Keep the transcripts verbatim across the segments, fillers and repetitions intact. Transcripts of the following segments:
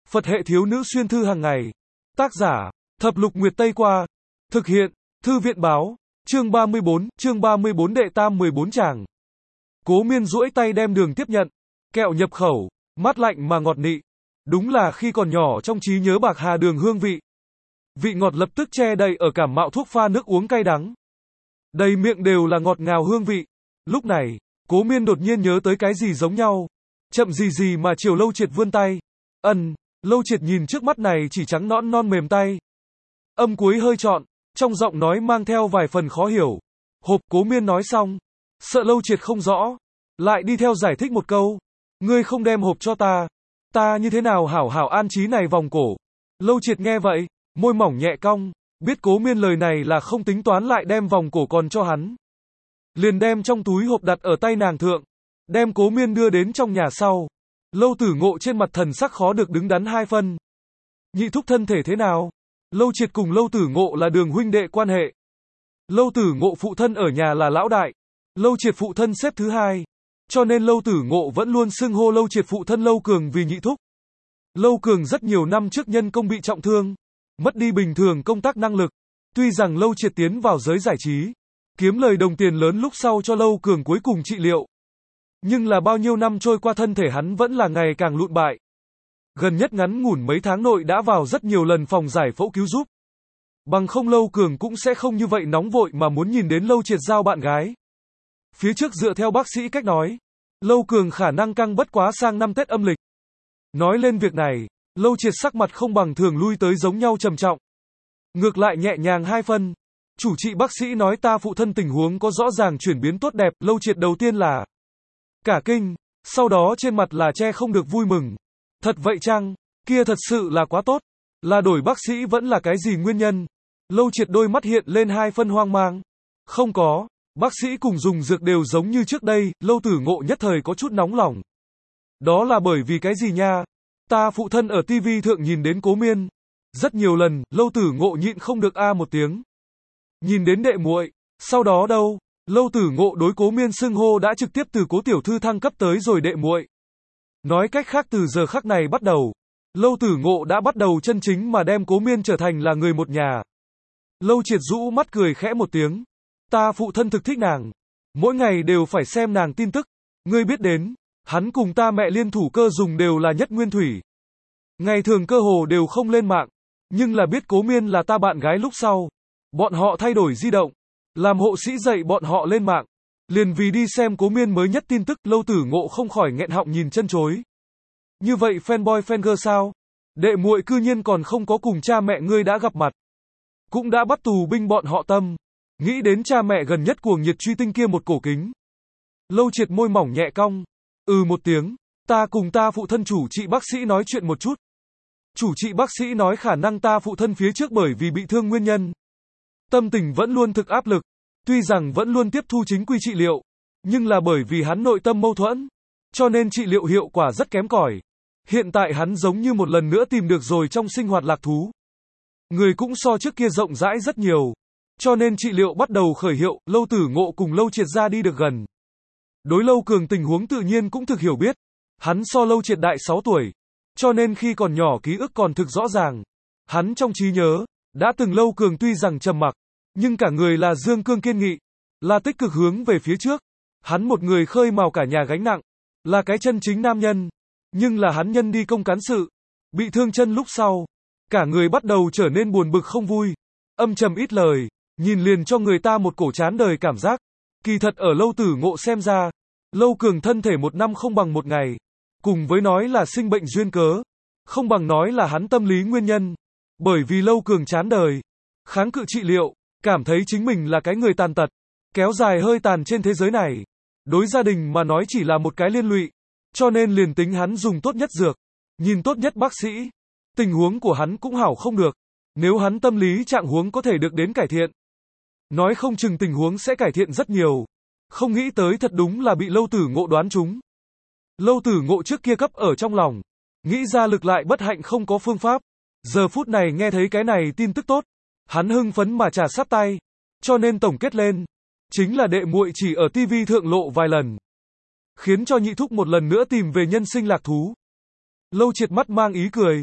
Phật hệ thiếu nữ xuyên thư hàng ngày. Tác giả, Thập Lục Nguyệt Tây Qua. Thực hiện, Thư viện báo. Chương ba mươi bốn, chương ba mươi bốn đệ tam mười bốn chàng. Cố Miên duỗi tay đem đường tiếp nhận. Kẹo nhập khẩu, mát lạnh mà ngọt nị. Đúng là khi còn nhỏ trong trí nhớ bạc hà đường hương vị. Vị ngọt lập tức che đầy ở cảm mạo thuốc pha nước uống cay đắng. Đầy miệng đều là ngọt ngào hương vị. Lúc này, Cố Miên đột nhiên nhớ tới cái gì giống nhau. Chậm gì gì mà chiều Lâu Triệt vươn tay. Ân, Lâu Triệt nhìn trước mắt này chỉ trắng nõn non mềm tay. Âm cuối hơi trọn, trong giọng nói mang theo vài phần khó hiểu. Hộp, Cố Miên nói xong. Sợ Lâu Triệt không rõ. Lại đi theo giải thích một câu. Ngươi không đem hộp cho ta. Ta như thế nào hảo hảo an trí này vòng cổ. Lâu Triệt nghe vậy, môi mỏng nhẹ cong. Biết Cố Miên lời này là không tính toán lại đem vòng cổ còn cho hắn. Liền đem trong túi hộp đặt ở tay nàng thượng. Đem Cố Miên đưa đến trong nhà sau. Lâu Tử Ngộ trên mặt thần sắc khó được đứng đắn hai phân. Nhị thúc thân thể thế nào? Lâu Triệt cùng Lâu Tử Ngộ là đường huynh đệ quan hệ. Lâu Tử Ngộ phụ thân ở nhà là lão đại. Lâu Triệt phụ thân xếp thứ hai. Cho nên Lâu Tử Ngộ vẫn luôn xưng hô Lâu Triệt phụ thân Lâu Cường vì nhị thúc. Lâu Cường rất nhiều năm trước nhân công bị trọng thương. Mất đi bình thường công tác năng lực. Tuy rằng Lâu Triệt tiến vào giới giải trí. Kiếm lời đồng tiền lớn lúc sau cho Lâu Cường cuối cùng trị liệu. Nhưng là bao nhiêu năm trôi qua thân thể hắn vẫn là ngày càng lụn bại. Gần nhất ngắn ngủn mấy tháng nội đã vào rất nhiều lần phòng giải phẫu cứu giúp. Bằng không Lâu Cường cũng sẽ không như vậy nóng vội mà muốn nhìn đến Lâu Triệt giao bạn gái. Phía trước dựa theo bác sĩ cách nói, Lâu Cường khả năng căng bất quá sang năm Tết âm lịch. Nói lên việc này, Lâu Triệt sắc mặt không bằng thường lui tới giống nhau trầm trọng. Ngược lại nhẹ nhàng hai phân. Chủ trị bác sĩ nói ta phụ thân tình huống có rõ ràng chuyển biến tốt đẹp. Lâu Triệt đầu tiên là cả kinh, sau đó trên mặt là che không được vui mừng. Thật vậy chăng? Kia thật sự là quá tốt. Là đổi bác sĩ vẫn là cái gì nguyên nhân? Lâu Triệt đôi mắt hiện lên hai phân hoang mang. Không có, bác sĩ cùng dùng dược đều giống như trước đây. Lâu Tử Ngộ nhất thời có chút nóng lòng. Đó là bởi vì cái gì nha? Ta phụ thân ở tivi thượng nhìn đến Cố Miên. Rất nhiều lần, Lâu Tử Ngộ nhịn không được a một tiếng. Nhìn đến đệ muội, sau đó đâu? Lâu Tử Ngộ đối Cố Miên xưng hô đã trực tiếp từ Cố tiểu thư thăng cấp tới rồi đệ muội. Nói cách khác từ giờ khắc này bắt đầu, Lâu Tử Ngộ đã bắt đầu chân chính mà đem Cố Miên trở thành là người một nhà. Lâu Triệt rũ mắt cười khẽ một tiếng. Ta phụ thân thực thích nàng. Mỗi ngày đều phải xem nàng tin tức. Ngươi biết đến, hắn cùng ta mẹ liên thủ cơ dùng đều là nhất nguyên thủy. Ngày thường cơ hồ đều không lên mạng. Nhưng là biết Cố Miên là ta bạn gái lúc sau. Bọn họ thay đổi di động. Làm hộ sĩ dạy bọn họ lên mạng. Liền vì đi xem Cố Miên mới nhất tin tức. Lâu Tử Ngộ không khỏi nghẹn họng nhìn chân chối. Như vậy fanboy fangirl sao? Đệ muội cư nhiên còn không có cùng cha mẹ ngươi đã gặp mặt. Cũng đã bắt tù binh bọn họ tâm. Nghĩ đến cha mẹ gần nhất cuồng nhiệt truy tinh kia một cổ kính. Lâu Triệt môi mỏng nhẹ cong. Ừ một tiếng. Ta cùng ta phụ thân chủ trị bác sĩ nói chuyện một chút. Chủ trị bác sĩ nói khả năng ta phụ thân phía trước bởi vì bị thương nguyên nhân. Tâm tình vẫn luôn thực áp lực. Tuy rằng vẫn luôn tiếp thu chính quy trị liệu. Nhưng là bởi vì hắn nội tâm mâu thuẫn. Cho nên trị liệu hiệu quả rất kém cỏi. Hiện tại hắn giống như một lần nữa tìm được rồi trong sinh hoạt lạc thú. Người cũng so trước kia rộng rãi rất nhiều. Cho nên trị liệu bắt đầu khởi hiệu. Lâu Tử Ngộ cùng Lâu Triệt ra đi được gần. Đối Lâu Cường tình huống tự nhiên cũng thực hiểu biết. Hắn so Lâu Triệt đại sáu tuổi. Cho nên khi còn nhỏ ký ức còn thực rõ ràng. Hắn trong trí nhớ, đã từng Lâu Cường tuy rằng trầm mặc, nhưng cả người là dương cương kiên nghị, là tích cực hướng về phía trước. Hắn một người khơi mào cả nhà gánh nặng, là cái chân chính nam nhân. Nhưng là hắn nhân đi công cán sự, bị thương chân lúc sau, cả người bắt đầu trở nên buồn bực không vui, âm trầm ít lời, nhìn liền cho người ta một cổ chán đời cảm giác. Kỳ thật ở Lâu Tử Ngộ xem ra, Lâu Cường thân thể một năm không bằng một ngày, cùng với nói là sinh bệnh duyên cớ, không bằng nói là hắn tâm lý nguyên nhân. Bởi vì Lâu Cường chán đời, kháng cự trị liệu, cảm thấy chính mình là cái người tàn tật, kéo dài hơi tàn trên thế giới này. Đối gia đình mà nói chỉ là một cái liên lụy, cho nên liền tính hắn dùng tốt nhất dược, nhìn tốt nhất bác sĩ, tình huống của hắn cũng hảo không được. Nếu hắn tâm lý trạng huống có thể được đến cải thiện, nói không chừng tình huống sẽ cải thiện rất nhiều. Không nghĩ tới thật đúng là bị Lâu Tử Ngộ đoán trúng. Lâu Tử Ngộ trước kia cấp ở trong lòng, nghĩ ra lực lại bất hạnh không có phương pháp. Giờ phút này nghe thấy cái này tin tức tốt, hắn hưng phấn mà trà sát tay. Cho nên tổng kết lên, chính là đệ muội chỉ ở tivi thượng lộ vài lần, khiến cho nhị thúc một lần nữa tìm về nhân sinh lạc thú. Lâu Triệt mắt mang ý cười,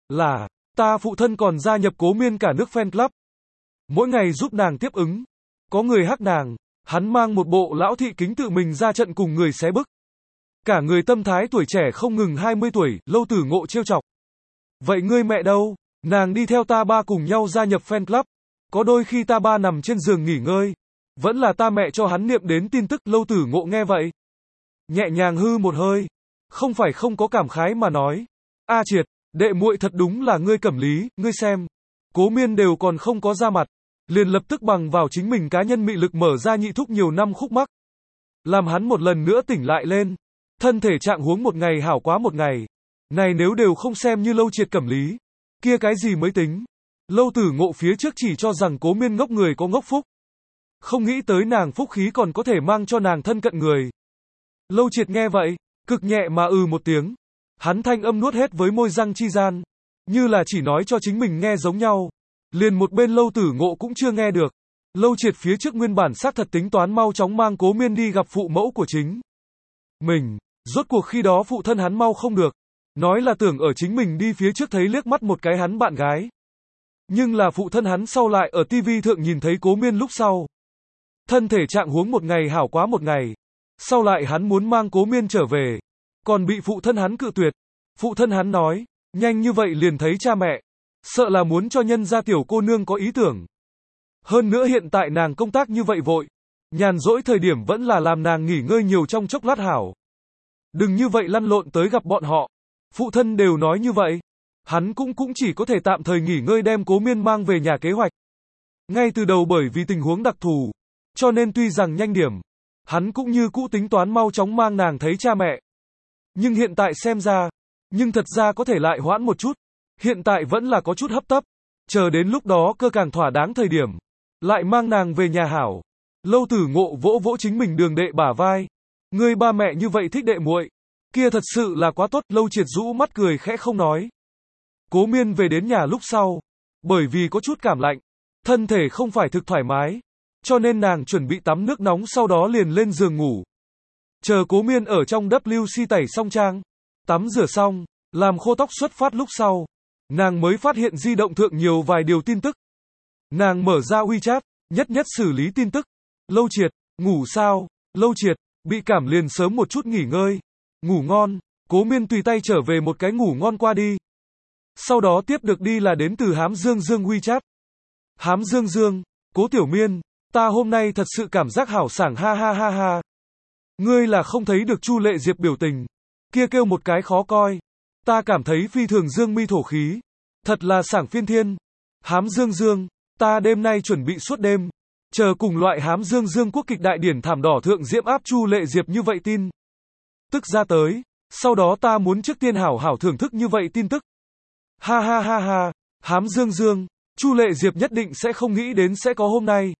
là, ta phụ thân còn gia nhập Cố Miên cả nước fan club. Mỗi ngày giúp nàng tiếp ứng. Có người hắc nàng, hắn mang một bộ lão thị kính tự mình ra trận cùng người xé bức. Cả người tâm thái tuổi trẻ không ngừng hai mươi tuổi, Lâu Tử Ngộ trêu chọc. Vậy ngươi mẹ đâu? Nàng đi theo ta ba cùng nhau gia nhập fan club. Có đôi khi ta ba nằm trên giường nghỉ ngơi. Vẫn là ta mẹ cho hắn niệm đến tin tức. Lâu Tử Ngộ nghe vậy. Nhẹ nhàng hư một hơi. Không phải không có cảm khái mà nói. A Triệt, đệ muội thật đúng là ngươi cẩm lý, ngươi xem. Cố Miên đều còn không có ra mặt. Liền lập tức bằng vào chính mình cá nhân mị lực mở ra nhị thúc nhiều năm khúc mắc. Làm hắn một lần nữa tỉnh lại lên. Thân thể trạng huống một ngày hảo quá một ngày. Này nếu đều không xem như Lâu Triệt cẩm lý. Kia cái gì mới tính. Lâu Tử Ngộ phía trước chỉ cho rằng Cố Miên ngốc người có ngốc phúc. Không nghĩ tới nàng phúc khí còn có thể mang cho nàng thân cận người. Lâu Triệt nghe vậy, cực nhẹ mà ừ một tiếng. Hắn thanh âm nuốt hết với môi răng chi gian. Như là chỉ nói cho chính mình nghe giống nhau. Liền một bên Lâu Tử Ngộ cũng chưa nghe được. Lâu Triệt phía trước nguyên bản xác thật tính toán mau chóng mang Cố Miên đi gặp phụ mẫu của chính mình. Rốt cuộc khi đó phụ thân hắn mau không được. Nói là tưởng ở chính mình đi phía trước thấy liếc mắt một cái hắn bạn gái. Nhưng là phụ thân hắn sau lại ở tivi thượng nhìn thấy Cố Miên lúc sau. Thân thể trạng huống một ngày hảo quá một ngày. Sau lại hắn muốn mang Cố Miên trở về. Còn bị phụ thân hắn cự tuyệt. Phụ thân hắn nói, nhanh như vậy liền thấy cha mẹ. Sợ là muốn cho nhân gia tiểu cô nương có ý tưởng. Hơn nữa hiện tại nàng công tác như vậy vội. Nhàn rỗi thời điểm vẫn là làm nàng nghỉ ngơi nhiều trong chốc lát hảo. Đừng như vậy lăn lộn tới gặp bọn họ. Phụ thân đều nói như vậy. Hắn cũng cũng chỉ có thể tạm thời nghỉ ngơi đem Cố Miên mang về nhà kế hoạch. Ngay từ đầu bởi vì tình huống đặc thù. Cho nên tuy rằng nhanh điểm. Hắn cũng như cũ tính toán mau chóng mang nàng thấy cha mẹ. Nhưng hiện tại xem ra. Nhưng thật ra có thể lại hoãn một chút. Hiện tại vẫn là có chút hấp tấp. Chờ đến lúc đó cơ càng thỏa đáng thời điểm. Lại mang nàng về nhà hảo. Lâu Tử Ngộ vỗ vỗ chính mình đường đệ bả vai. Ngươi ba mẹ như vậy thích đệ muội. Kia thật sự là quá tốt. Lâu Triệt rũ mắt cười khẽ không nói. Cố Miên về đến nhà lúc sau. Bởi vì có chút cảm lạnh. Thân thể không phải thực thoải mái. Cho nên nàng chuẩn bị tắm nước nóng sau đó liền lên giường ngủ. Chờ Cố Miên ở trong W C tẩy xong trang. Tắm rửa xong. Làm khô tóc xuất phát lúc sau. Nàng mới phát hiện di động thượng nhiều vài điều tin tức. Nàng mở ra WeChat. Nhất nhất xử lý tin tức. Lâu Triệt, ngủ sao? Lâu Triệt, bị cảm liền sớm một chút nghỉ ngơi. Ngủ ngon. Cố Miên tùy tay trở về một cái ngủ ngon qua đi. Sau đó tiếp được đi là đến từ Hám Dương Dương WeChat. Hám Dương Dương, Cố Tiểu Miên, ta hôm nay thật sự cảm giác hảo sảng ha ha ha ha. Ngươi là không thấy được Chu Lệ Diệp biểu tình. Kia kêu một cái khó coi. Ta cảm thấy phi thường dương mi thổ khí. Thật là sảng phiên thiên. Hám Dương Dương, ta đêm nay chuẩn bị suốt đêm. Chờ cùng loại Hám Dương Dương quốc kịch đại điển thảm đỏ thượng diễm áp Chu Lệ Diệp như vậy tin. Tức ra tới. Sau đó ta muốn trước tiên hảo hảo thưởng thức như vậy tin tức. Ha ha ha ha. Hám Dương Dương, Chu Lệ Diệp nhất định sẽ không nghĩ đến sẽ có hôm nay.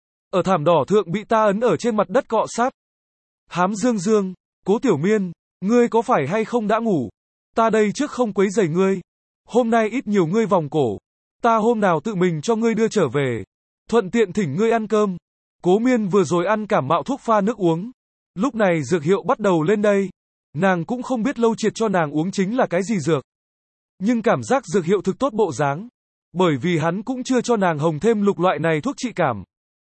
Ở thảm đỏ thượng bị ta ấn ở trên mặt đất cọ sát. Hám Dương Dương, Cố Tiểu Miên, ngươi có phải hay không đã ngủ? Ta đây trước không quấy rầy ngươi. Hôm nay ít nhiều ngươi vòng cổ. Ta hôm nào tự mình cho ngươi đưa trở về. Thuận tiện thỉnh ngươi ăn cơm. Cố Miên vừa rồi ăn cảm mạo thuốc pha nước uống. Lúc này dược hiệu bắt đầu lên đây. Nàng cũng không biết Lâu Triệt cho nàng uống chính là cái gì dược. Nhưng cảm giác dược hiệu thực tốt bộ dáng. Bởi vì hắn cũng chưa cho nàng hồng thêm lục loại này thuốc trị cảm.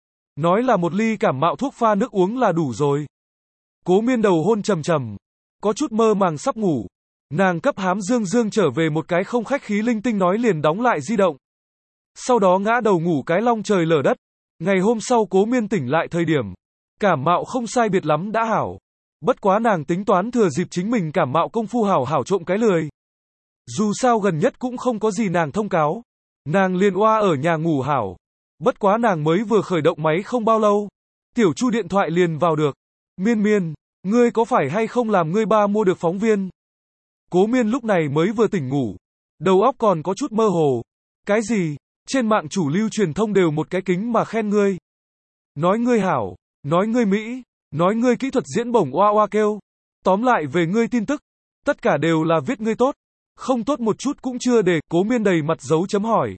Nói là một ly cảm mạo thuốc pha nước uống là đủ rồi. Cố Miên đầu hôn trầm trầm. Có chút mơ màng sắp ngủ. Nàng cấp Hám Dương Dương trở về một cái không khách khí linh tinh nói liền đóng lại di động. Sau đó ngã đầu ngủ cái long trời lở đất. Ngày hôm sau Cố Miên tỉnh lại thời điểm. Cảm mạo không sai biệt lắm đã hảo. Bất quá nàng tính toán thừa dịp chính mình cảm mạo công phu hảo hảo trộm cái lười. Dù sao gần nhất cũng không có gì nàng thông cáo. Nàng liền oa ở nhà ngủ hảo. Bất quá nàng mới vừa khởi động máy không bao lâu. Tiểu Chu điện thoại liền vào được. Miên Miên, ngươi có phải hay không làm ngươi ba mua được phóng viên? Cố Miên lúc này mới vừa tỉnh ngủ. Đầu óc còn có chút mơ hồ. Cái gì? Trên mạng chủ lưu truyền thông đều một cái kính mà khen ngươi. Nói ngươi hảo, nói ngươi mỹ, nói ngươi kỹ thuật diễn bổng oa oa kêu. Tóm lại về ngươi tin tức. Tất cả đều là viết ngươi tốt. Không tốt một chút cũng chưa để. Cố Miên đầy mặt dấu chấm hỏi.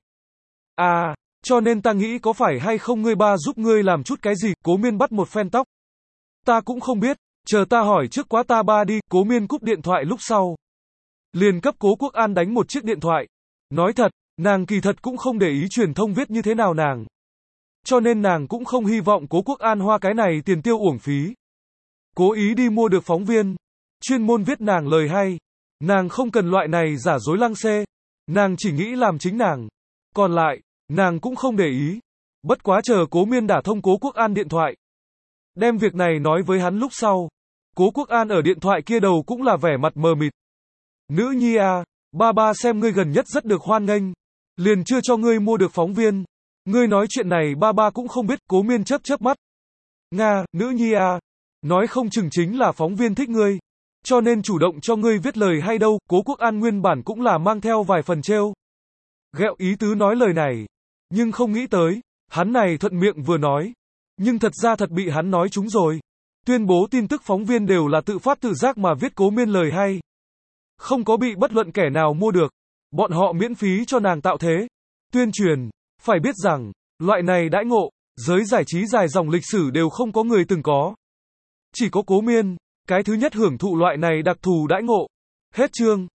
À, cho nên ta nghĩ có phải hay không ngươi ba giúp ngươi làm chút cái gì. Cố Miên bắt một phen tóc. Ta cũng không biết, chờ ta hỏi trước quá ta ba đi. Cố Miên cúp điện thoại lúc sau. Liền cấp Cố Quốc An đánh một chiếc điện thoại. Nói thật, nàng kỳ thật cũng không để ý truyền thông viết như thế nào nàng. Cho nên nàng cũng không hy vọng Cố Quốc An hoa cái này tiền tiêu uổng phí. Cố ý đi mua được phóng viên, chuyên môn viết nàng lời hay. Nàng không cần loại này giả dối lăng xê. Nàng chỉ nghĩ làm chính nàng. Còn lại, nàng cũng không để ý. Bất quá chờ Cố Miên đả thông Cố Quốc An điện thoại. Đem việc này nói với hắn lúc sau. Cố Quốc An ở điện thoại kia đầu cũng là vẻ mặt mờ mịt. Nữ nhi à, ba ba xem ngươi gần nhất rất được hoan nghênh. Liền chưa cho ngươi mua được phóng viên. Ngươi nói chuyện này ba ba cũng không biết. Cố Miên chớp chớp mắt. Nga, nữ nhi à, nói không chừng chính là phóng viên thích ngươi. Cho nên chủ động cho ngươi viết lời hay đâu. Cố Quốc An nguyên bản cũng là mang theo vài phần trêu ghẹo ý tứ nói lời này. Nhưng không nghĩ tới, hắn này thuận miệng vừa nói. Nhưng thật ra thật bị hắn nói trúng rồi. Tuyên bố tin tức phóng viên đều là tự phát tự giác mà viết Cố Miên lời hay. Không có bị bất luận kẻ nào mua được. Bọn họ miễn phí cho nàng tạo thế. Tuyên truyền, phải biết rằng, loại này đãi ngộ, giới giải trí dài dòng lịch sử đều không có người từng có. Chỉ có Cố Miên, cái thứ nhất hưởng thụ loại này đặc thù đãi ngộ. Hết chương.